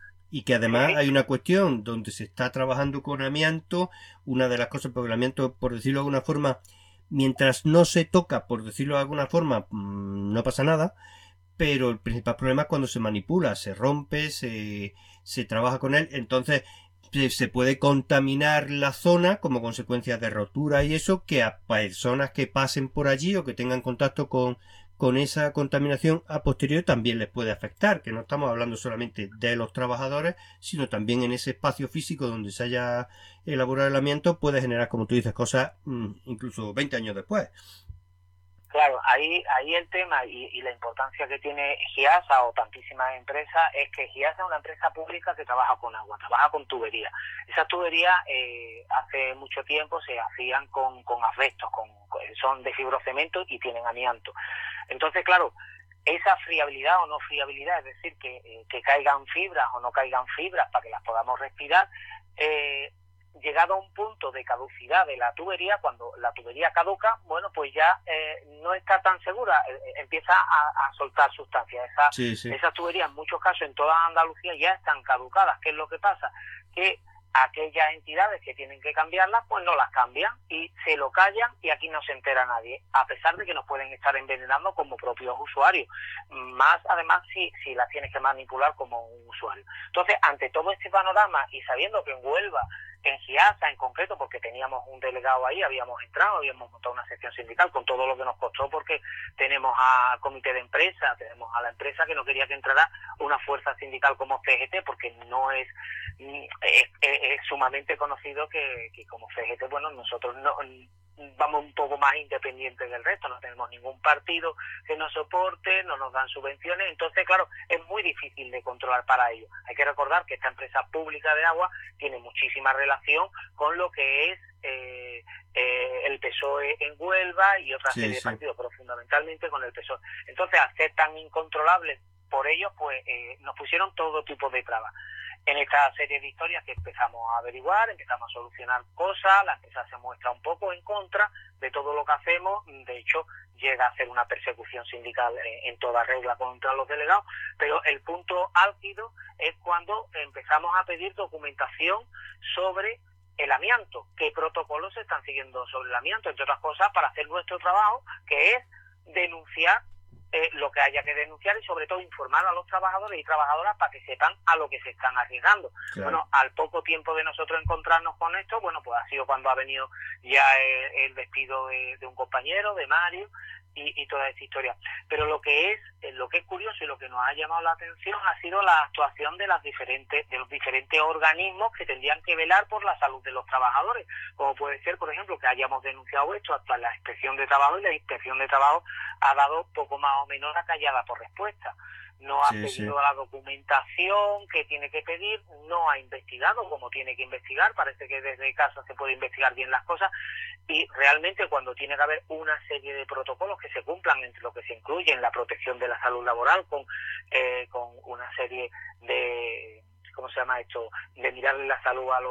Y que además hay una cuestión donde se está trabajando con amianto, una de las cosas, porque el amianto, por decirlo de alguna forma, mientras no se toca, por decirlo de alguna forma, no pasa nada, pero el principal problema es cuando se manipula, se rompe, se trabaja con él, entonces se puede contaminar la zona como consecuencia de rotura y eso, que a personas que pasen por allí o que tengan contacto con esa contaminación a posteriori también les puede afectar, que no estamos hablando solamente de los trabajadores, sino también en ese espacio físico donde se haya elaborado el amianto puede generar, como tú dices, cosas incluso 20 años después. Claro, ahí el tema y la importancia que tiene Giasa o tantísimas empresas es que Giasa es una empresa pública que trabaja con agua, trabaja con tuberías. Esas tuberías hace mucho tiempo se hacían con asbestos, son de fibrocemento y tienen amianto. Entonces, claro, esa friabilidad o no friabilidad, es decir, que caigan fibras o no caigan fibras para que las podamos respirar, llegado a un punto de caducidad de la tubería, cuando la tubería caduca, pues ya no está tan segura, empieza a soltar sustancias. Esas tuberías, en muchos casos, en toda Andalucía, ya están caducadas. ¿Qué es lo que pasa? Que aquellas entidades que tienen que cambiarlas, pues no las cambian y se lo callan y aquí no se entera nadie, a pesar de que nos pueden estar envenenando como propios usuarios, más además si las tienes que manipular como un usuario. Entonces, ante todo este panorama y sabiendo que en Huelva, en Giasa en concreto, porque teníamos un delegado ahí, habíamos montado una sección sindical con todo lo que nos costó, porque tenemos al comité de empresa, tenemos a la empresa que no quería que entrara una fuerza sindical como CGT, porque no es sumamente conocido que como CGT, nosotros no vamos un poco más independientes del resto, no tenemos ningún partido que nos soporte, no nos dan subvenciones, entonces claro, es muy difícil de controlar para ellos. Hay que recordar que esta empresa pública de agua tiene muchísima relación con lo que es el PSOE en Huelva y otra serie de partidos, pero fundamentalmente con el PSOE. Entonces, al ser tan incontrolables por ellos, pues nos pusieron todo tipo de trabas. En esta serie de historias que empezamos a averiguar, empezamos a solucionar cosas, la empresa se muestra un poco en contra de todo lo que hacemos, de hecho llega a hacer una persecución sindical en toda regla contra los delegados, pero el punto álgido es cuando empezamos a pedir documentación sobre el amianto, qué protocolos se están siguiendo sobre el amianto, entre otras cosas para hacer nuestro trabajo, que es denunciar lo que haya que denunciar y sobre todo informar a los trabajadores y trabajadoras para que sepan a lo que se están arriesgando. Claro. Al poco tiempo de nosotros encontrarnos con esto, pues ha sido cuando ha venido ya el despido de un compañero, de Mario, y toda esta historia. Pero lo que es curioso y lo que nos ha llamado la atención ha sido la actuación de los diferentes organismos que tendrían que velar por la salud de los trabajadores, como puede ser, por ejemplo, que hayamos denunciado esto hasta la Inspección de Trabajo, y la Inspección de Trabajo ha dado poco más o menos la callada por respuesta. No ha pedido la documentación que tiene que pedir, no ha investigado como tiene que investigar, parece que desde casa se puede investigar bien las cosas, y realmente cuando tiene que haber una serie de protocolos que se cumplan, entre lo que se incluye en la protección de la salud laboral, con una serie de, ¿cómo se llama esto?, de mirarle la salud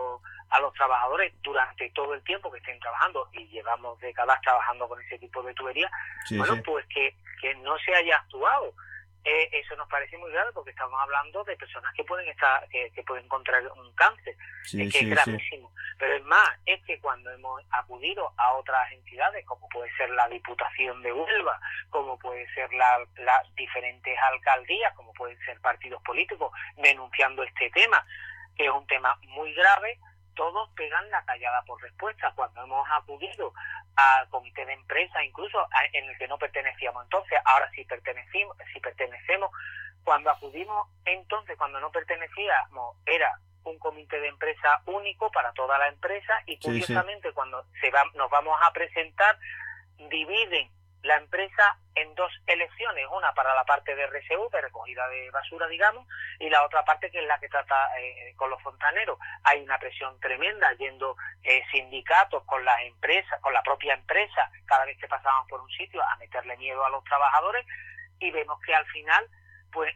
a los trabajadores durante todo el tiempo que estén trabajando, y llevamos décadas trabajando con ese tipo de tuberías, pues que no se haya actuado. Eso nos parece muy grave, porque estamos hablando de personas que pueden que pueden contraer un cáncer, que es gravísimo. Pero es más, es que cuando hemos acudido a otras entidades, como puede ser la Diputación de Huelva, como puede ser las diferentes alcaldías, como pueden ser partidos políticos, denunciando este tema, que es un tema muy grave, todos pegan la callada por respuesta. Cuando hemos acudido al comité de empresa, incluso en el que no pertenecíamos entonces, ahora sí pertenecemos, cuando acudimos entonces, cuando no pertenecíamos, era un comité de empresa único para toda la empresa, y curiosamente cuando nos vamos a presentar, dividen la empresa en dos elecciones, una para la parte de RSU, de recogida de basura, digamos, y la otra parte que es la que trata con los fontaneros. Hay una presión tremenda yendo sindicatos con las empresas, con la propia empresa, cada vez que pasamos por un sitio, a meterle miedo a los trabajadores, y vemos que al final, pues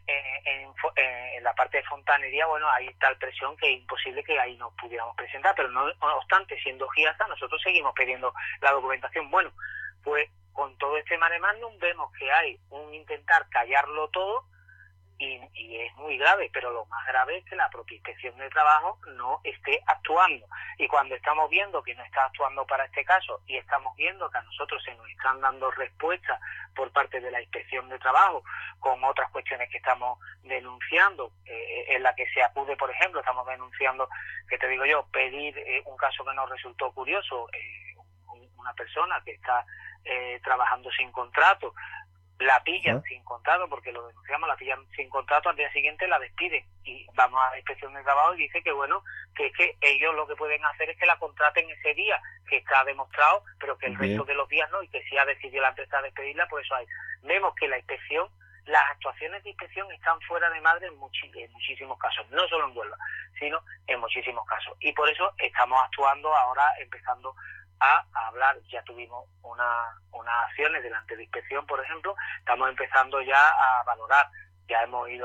en la parte de fontanería, bueno, hay tal presión que es imposible que ahí nos pudiéramos presentar, pero no obstante, siendo GIASA, nosotros seguimos pidiendo la documentación. Bueno, pues con todo este mare magnum vemos que hay un intentar callarlo todo, y es muy grave, pero lo más grave es que la propia Inspección de Trabajo no esté actuando. Y cuando estamos viendo que no está actuando para este caso, y estamos viendo que a nosotros se nos están dando respuestas por parte de la Inspección de Trabajo con otras cuestiones que estamos denunciando, en la que se acude, por ejemplo, estamos denunciando, que te digo yo, pedir un caso que nos resultó curioso, una persona que está trabajando sin contrato, la pillan sin contrato, porque lo denunciamos, la pillan sin contrato, al día siguiente la despiden, y vamos a la Inspección de Trabajo y dice que bueno, que es que ellos lo que pueden hacer es que la contraten ese día, que está demostrado, pero que el resto de los días no, y que si ha decidido la empresa despedirla, por eso hay. Vemos que la inspección, las actuaciones de inspección están fuera de madre en muchísimos casos, no solo en Huelva, sino en muchísimos casos, y por eso estamos actuando ahora, empezando a hablar. Ya tuvimos unas acciones delante de inspección, por ejemplo, estamos empezando ya a valorar, ya hemos ido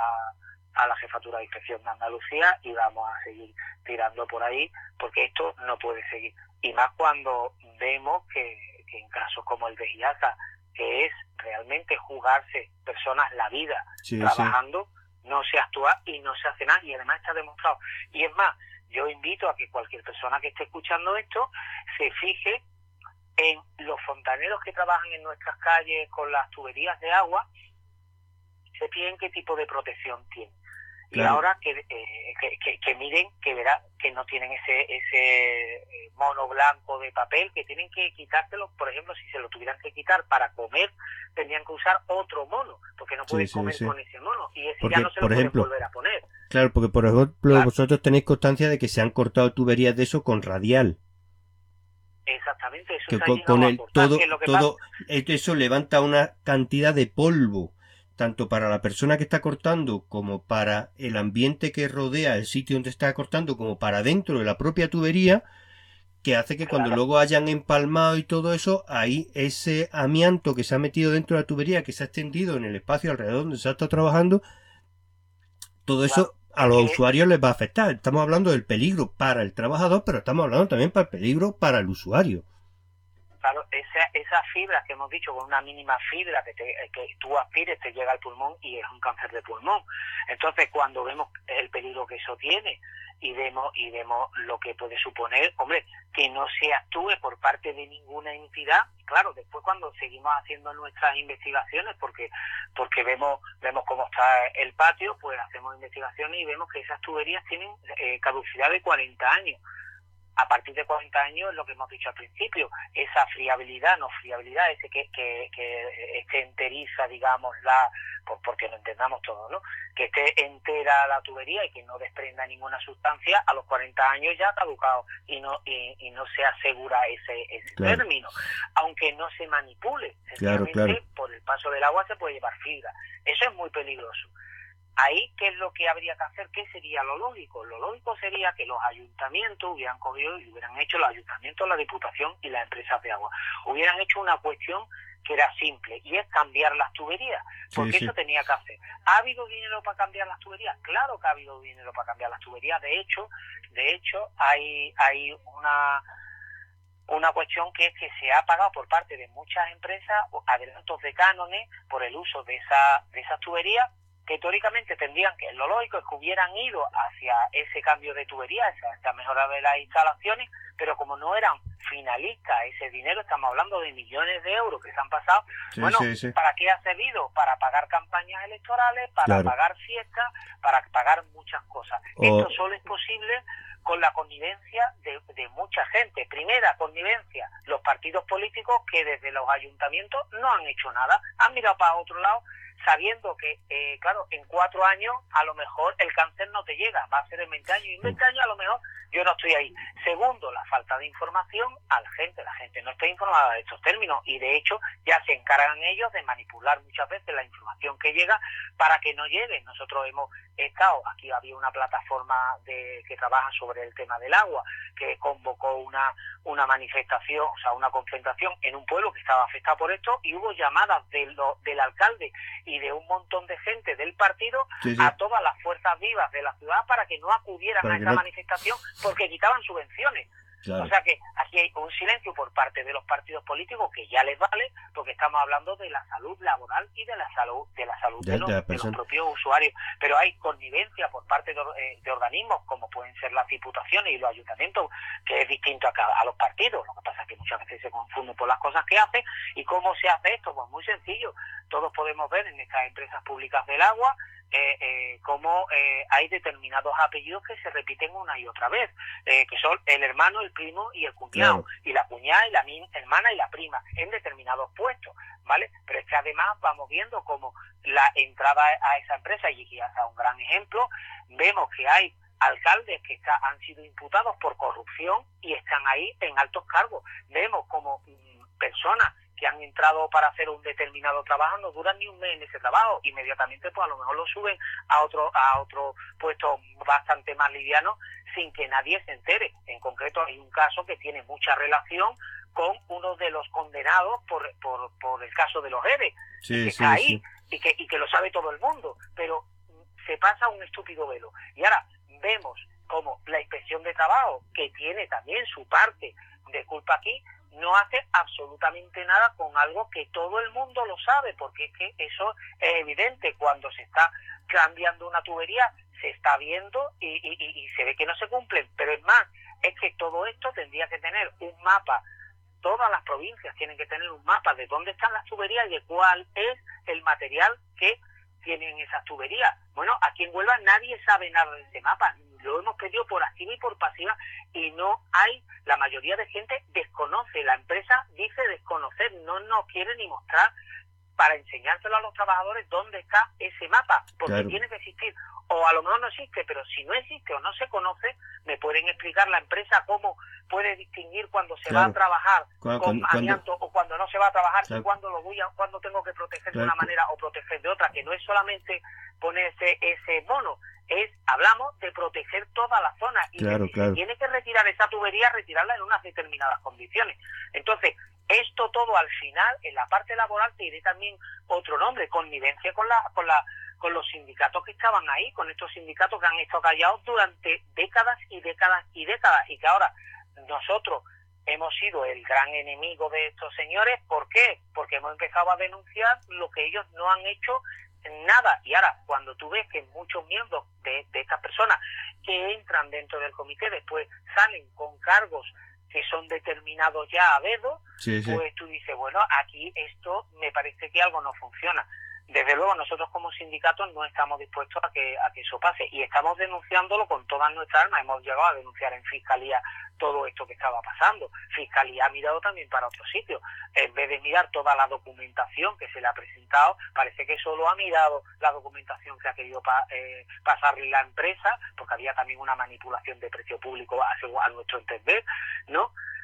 a la Jefatura de Inspección de Andalucía, y vamos a seguir tirando por ahí, porque esto no puede seguir, y más cuando vemos que en casos como el de GIASA, que es realmente jugarse personas la vida trabajando, no se actúa y no se hace nada, y además está demostrado. Y es más, yo invito a que cualquier persona que esté escuchando esto se fije en los fontaneros que trabajan en nuestras calles con las tuberías de agua, se fijen qué tipo de protección tienen. Claro. Y ahora que miren, que verán que no tienen ese mono blanco de papel, que tienen que quitárselo. Por ejemplo, si se lo tuvieran que quitar para comer, tendrían que usar otro mono, porque no pueden comer con ese mono, y ese ya no se lo pueden volver a poner. Claro, porque por ejemplo vosotros tenéis constancia de que se han cortado tuberías de eso con radial. Exactamente, eso que con el todo eso levanta una cantidad de polvo, tanto para la persona que está cortando, como para el ambiente que rodea el sitio donde está cortando, como para dentro de la propia tubería, que hace que cuando luego hayan empalmado y todo eso, ahí ese amianto que se ha metido dentro de la tubería, que se ha extendido en el espacio alrededor donde se ha estado trabajando, todo eso a los usuarios les va a afectar. Estamos hablando del peligro para el trabajador, pero estamos hablando también para el peligro para el usuario. Claro, esa fibra que hemos dicho, con una mínima fibra que tú aspires, te llega al pulmón y es un cáncer de pulmón. Entonces, cuando vemos el peligro que eso tiene y vemos lo que puede suponer, hombre, que no se actúe por parte de ninguna entidad. Claro, después cuando seguimos haciendo nuestras investigaciones, porque vemos cómo está el patio, pues hacemos investigaciones y vemos que esas tuberías tienen caducidad de 40 años. A partir de 40 años es lo que hemos dicho al principio, esa friabilidad, ese que esté enteriza, digamos, porque lo entendamos todo, ¿no? Que esté entera la tubería y que no desprenda ninguna sustancia, a los 40 años ya ha caducado y no se asegura ese término, aunque no se manipule. Sencillamente, por el paso del agua se puede llevar fibra. Eso es muy peligroso. ahí, ¿qué es lo que habría que hacer? ¿Qué sería lo lógico? Lo lógico sería que los ayuntamientos hubieran cogido y hubieran hecho, los ayuntamientos, la Diputación y las empresas de agua, hubieran hecho una cuestión que era simple, y es cambiar las tuberías, porque eso tenía que hacer. ¿Ha habido dinero para cambiar las tuberías? Claro que ha habido dinero para cambiar las tuberías. De hecho hay una cuestión que es que se ha pagado por parte de muchas empresas adelantos de cánones por el uso de esas tuberías, que teóricamente tendrían que, lo lógico es que hubieran ido hacia ese cambio de tuberías, esa mejora de las instalaciones, pero como no eran finalistas ese dinero, estamos hablando de millones de euros que se han pasado, ¿para qué ha servido? Para pagar campañas electorales, para pagar fiestas, para pagar muchas cosas. Esto solo es posible con la connivencia de mucha gente. Primera connivencia, los partidos políticos que desde los ayuntamientos no han hecho nada, han mirado para otro lado, sabiendo que, claro, en 4 años a lo mejor el cáncer no te llega, va a ser en 20 años, y en 20 años a lo mejor yo no estoy ahí. Segundo, la falta de información a la gente no está informada de estos términos, y de hecho ya se encargan ellos de manipular muchas veces la información que llega para que no llegue. Nosotros hemos estado, aquí había una plataforma que trabaja sobre el tema del agua, que convocó una manifestación, o sea, una concentración en un pueblo que estaba afectado por esto, y hubo llamadas del alcalde y de un montón de gente del partido a todas las fuerzas vivas de la ciudad para que no acudieran a esa manifestación porque quitaban subvenciones. Claro. O sea que aquí hay un silencio por parte de los partidos políticos que ya les vale, porque estamos hablando de la salud laboral y de la salud de los propios usuarios. Pero hay connivencia por parte de organismos como pueden ser las diputaciones y los ayuntamientos, que es distinto a los partidos. Lo que pasa es que muchas veces se confunden por las cosas que hacen. ¿Y cómo se hace esto? Pues muy sencillo. Todos podemos ver en estas empresas públicas del agua cómo hay determinados apellidos que se repiten una y otra vez, que son el hermano, el primo y el cuñado, y la cuñada y la hermana y la prima en determinados puestos, ¿vale? Pero es que además vamos viendo como la entrada a esa empresa, y aquí hasta un gran ejemplo, vemos que hay alcaldes que han sido imputados por corrupción y están ahí en altos cargos. Vemos como personas que han entrado para hacer un determinado trabajo no duran ni un mes en ese trabajo, inmediatamente pues a lo mejor lo suben a otro puesto bastante más liviano sin que nadie se entere. En concreto hay un caso que tiene mucha relación con uno de los condenados por el caso de los ERE, que está ahí. Y que lo sabe todo el mundo, pero se pasa un estúpido velo. Y ahora vemos como la Inspección de Trabajo, que tiene también su parte de culpa aquí, no hace absolutamente nada con algo que todo el mundo lo sabe, porque es que eso es evidente. Cuando se está cambiando una tubería, se está viendo y se ve que no se cumplen. Pero es más, es que todo esto tendría que tener un mapa. Todas las provincias tienen que tener un mapa de dónde están las tuberías y de cuál es el material que tienen esas tuberías. Bueno, aquí en Huelva nadie sabe nada de ese mapa. Lo hemos pedido por activa y por pasiva y no hay, la mayoría de gente desconoce. La empresa dice desconocer, no nos quiere ni mostrar para enseñárselo a los trabajadores dónde está ese mapa, porque tiene que existir. O a lo mejor no existe, pero si no existe o no se conoce, me pueden explicar la empresa cómo puede distinguir cuando se va a trabajar con amianto o cuando no se va a trabajar, y cuando cuando tengo que proteger de una manera o proteger de otra, que no es solamente ponerse ese mono, hablamos de proteger toda la zona, y si se tiene que retirar esa tubería, retirarla en unas determinadas condiciones. Entonces, esto todo al final, en la parte laboral, tiene también otro nombre: connivencia con los sindicatos que estaban ahí, con estos sindicatos que han estado callados durante décadas y décadas y décadas, y que ahora nosotros hemos sido el gran enemigo de estos señores. ¿Por qué? Porque hemos empezado a denunciar lo que ellos no han hecho nada. Y ahora, cuando tú ves que muchos miembros de estas personas que entran dentro del comité después salen con cargos que son determinados ya a dedo, pues tú dices, bueno, aquí esto me parece que algo no funciona. Desde luego nosotros como sindicatos no estamos dispuestos a que eso pase, y estamos denunciándolo con todas nuestras armas. Hemos llegado a denunciar en Fiscalía todo esto que estaba pasando. Fiscalía ha mirado también para otro sitio. En vez de mirar toda la documentación que se le ha presentado, parece que solo ha mirado la documentación que ha querido pasarle la empresa, porque había también una manipulación de precio público a nuestro entender, ¿no?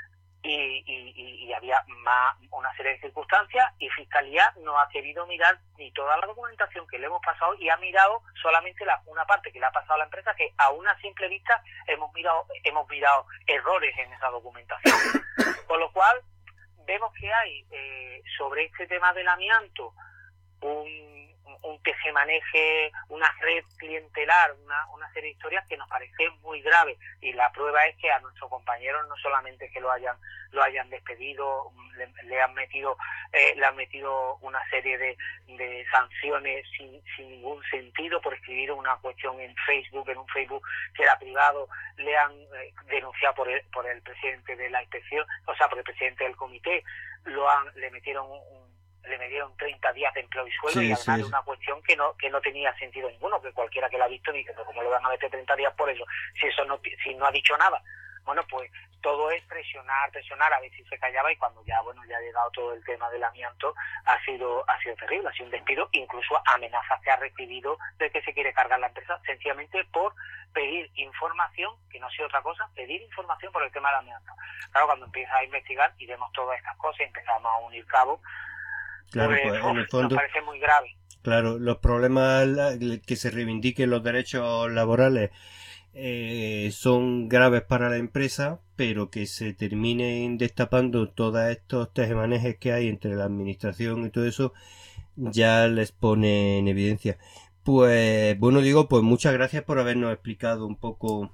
y había una serie de circunstancias, y Fiscalía no ha querido mirar ni toda la documentación que le hemos pasado, y ha mirado solamente una parte que le ha pasado a la empresa, que a una simple vista hemos mirado errores en esa documentación. Con lo cual vemos que hay sobre este tema del amianto un tejemaneje, una red clientelar, una serie de historias que nos parece muy grave, y la prueba es que a nuestros compañeros no solamente que lo hayan despedido, le han metido una serie de sanciones sin ningún sentido por escribir una cuestión en un Facebook que era privado, le han denunciado por el presidente de la inspección, o sea, por el presidente del comité, le metieron 30 días de empleo y sueldo, y además de una cuestión que no tenía sentido ninguno, que cualquiera que la ha visto dice, pero ¿cómo le van a meter 30 días por eso? Si no ha dicho nada. Bueno, pues todo es presionar a ver si se callaba, y cuando ya ha llegado todo el tema del amianto, ha sido terrible, ha sido un despido, incluso amenazas que ha recibido de que se quiere cargar la empresa, sencillamente por pedir información, que no ha sido otra cosa, pedir información por el tema del amianto. Claro, cuando empiezas a investigar y vemos todas estas cosas y empezamos a unir cabos, claro, pues en el fondo, nos parece muy grave. Claro, los problemas que se reivindiquen los derechos laborales son graves para la empresa, pero que se terminen destapando todos estos tejemanejes que hay entre la administración y todo eso, ya les pone en evidencia. Pues bueno, digo, pues muchas gracias por habernos explicado un poco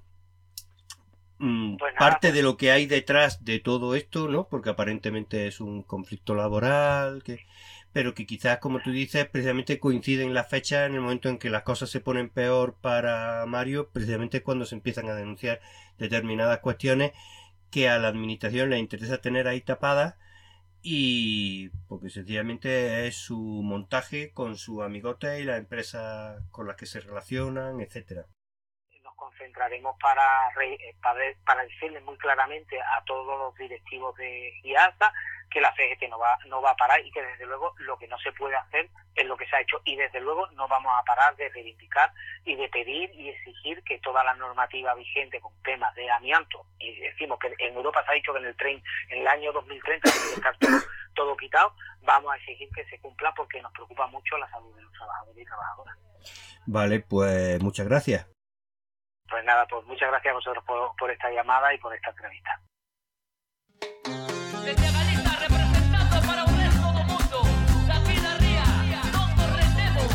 parte de lo que hay detrás de todo esto, ¿no? Porque aparentemente es un conflicto laboral, pero que quizás, como tú dices, precisamente coinciden las fechas en el momento en que las cosas se ponen peor para Mario, precisamente cuando se empiezan a denunciar determinadas cuestiones que a la administración le interesa tener ahí tapadas, y porque sencillamente es su montaje con su amigote y las empresas con las que se relacionan, etcétera. Nos concentraremos para decirle muy claramente a todos los directivos de IASA que la CGT no va a parar, y que desde luego lo que no se puede hacer es lo que se ha hecho, y desde luego no vamos a parar de reivindicar y de pedir y exigir que toda la normativa vigente con temas de amianto, y decimos que en Europa se ha dicho que en el año 2030 tiene que estar todo quitado, vamos a exigir que se cumpla, porque nos preocupa mucho la salud de los trabajadores y trabajadoras. Vale, pues muchas gracias. Pues nada, pues muchas gracias a vosotros por esta llamada y por esta entrevista. Desde Galicia representando para o resto do mundo, David Arría, non nos rendemos.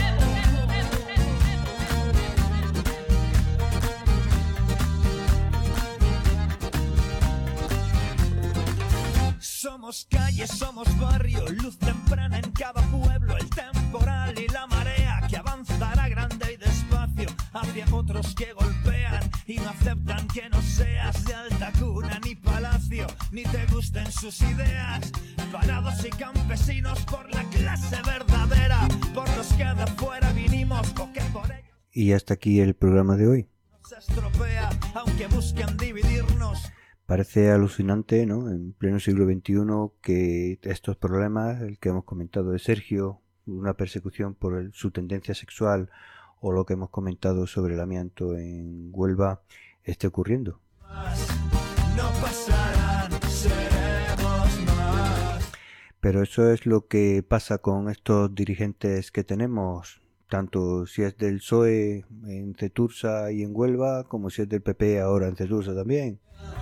Somos calle, somos barrio, luz temprana en cada pueblo, el temporal y la marea que avanzará grande y despacio hacia otros que golpean y no aceptan que no seas de alta cuna ni palacio, ni te gusten sus ideas. Parados y campesinos por la clase verdadera, por los que de fuera vinimos o que por ellos. Y hasta aquí el programa de hoy. Se estropea, aunque busquen dividirnos. Parece alucinante, ¿no?, en pleno siglo XXI, que estos problemas, el que hemos comentado de Sergio, una persecución por su tendencia sexual, o lo que hemos comentado sobre el amianto en Huelva, esté ocurriendo. No pasarán, seremos más. Pero eso es lo que pasa con estos dirigentes que tenemos, tanto si es del PSOE en Cetursa y en Huelva, como si es del PP ahora en Cetursa también.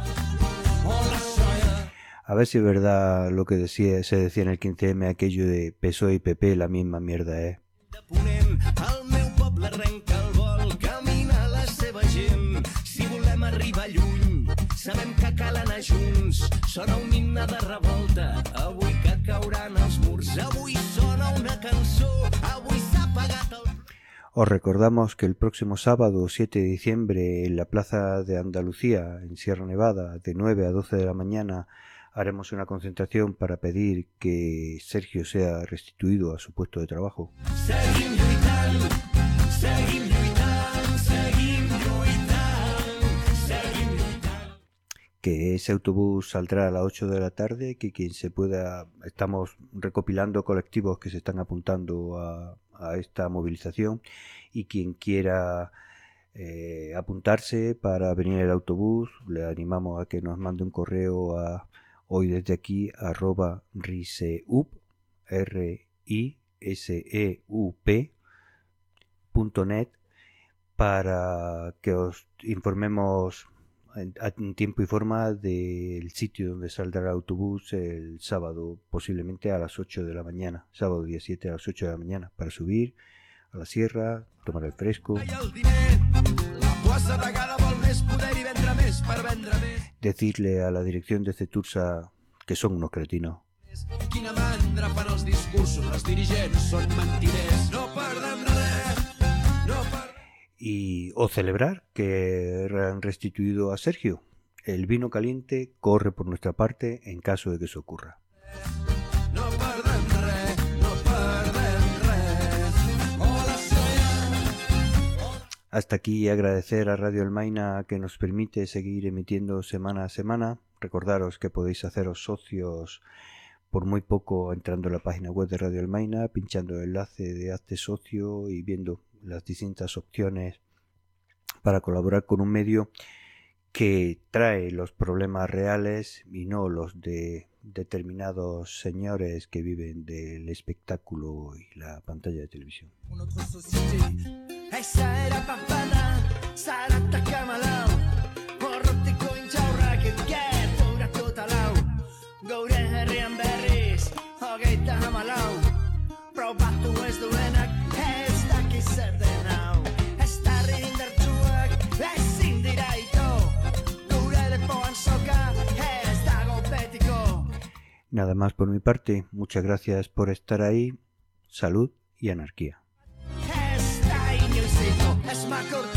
A ver si es verdad lo que se decía en el 15M, aquello de PSOE y PP, la misma mierda es. Al meu poble arrenca el vol, camina la seva gent. Si volem arribar lluny, sabem que cal anar junts. Sona un himne de revolta, avui que cauran els murs. Avui sona una cançó, avui s'ha apagat el... Os recordamos que el próximo sábado 7 de diciembre en la Plaza de Andalucía, en Sierra Nevada, de 9 a 12 de la mañana, haremos una concentración para pedir que Sergio sea restituido a su puesto de trabajo. Seguim lluitant, seguim lluitant, seguim lluitant, seguim lluitant. Que ese autobús saldrá a las 8 de la tarde, que quien se pueda... Estamos recopilando colectivos que se están apuntando a esta movilización, y quien quiera apuntarse para venir el autobús, le animamos a que nos mande un correo a Hoy desde aquí @riseup, riseup.net, para que os informemos en tiempo y forma del sitio donde saldrá el autobús el sábado, posiblemente a las 8 de la mañana, sábado día 7 a las 8 de la mañana, para subir a la sierra, tomar el fresco. Decirle a la dirección de Cetursa que son unos cretinos. Quina mandra fan els discursos, els dirigents són mentiders. No perdem res, o celebrar que han restituido a Sergio. El vino caliente corre por nuestra parte en caso de que eso ocurra. No perdem res, no perdem res. Hola, Hasta aquí agradecer a Radio Almaina que nos permite seguir emitiendo semana a semana. Recordaros que podéis haceros socios por muy poco entrando a la página web de Radio Almaina, pinchando el enlace de Hazte Socio y viendo las distintas opciones para colaborar con un medio que trae los problemas reales y no los de determinados señores que viven del espectáculo y la pantalla de televisión. Nada más por mi parte, muchas gracias por estar ahí, salud y anarquía.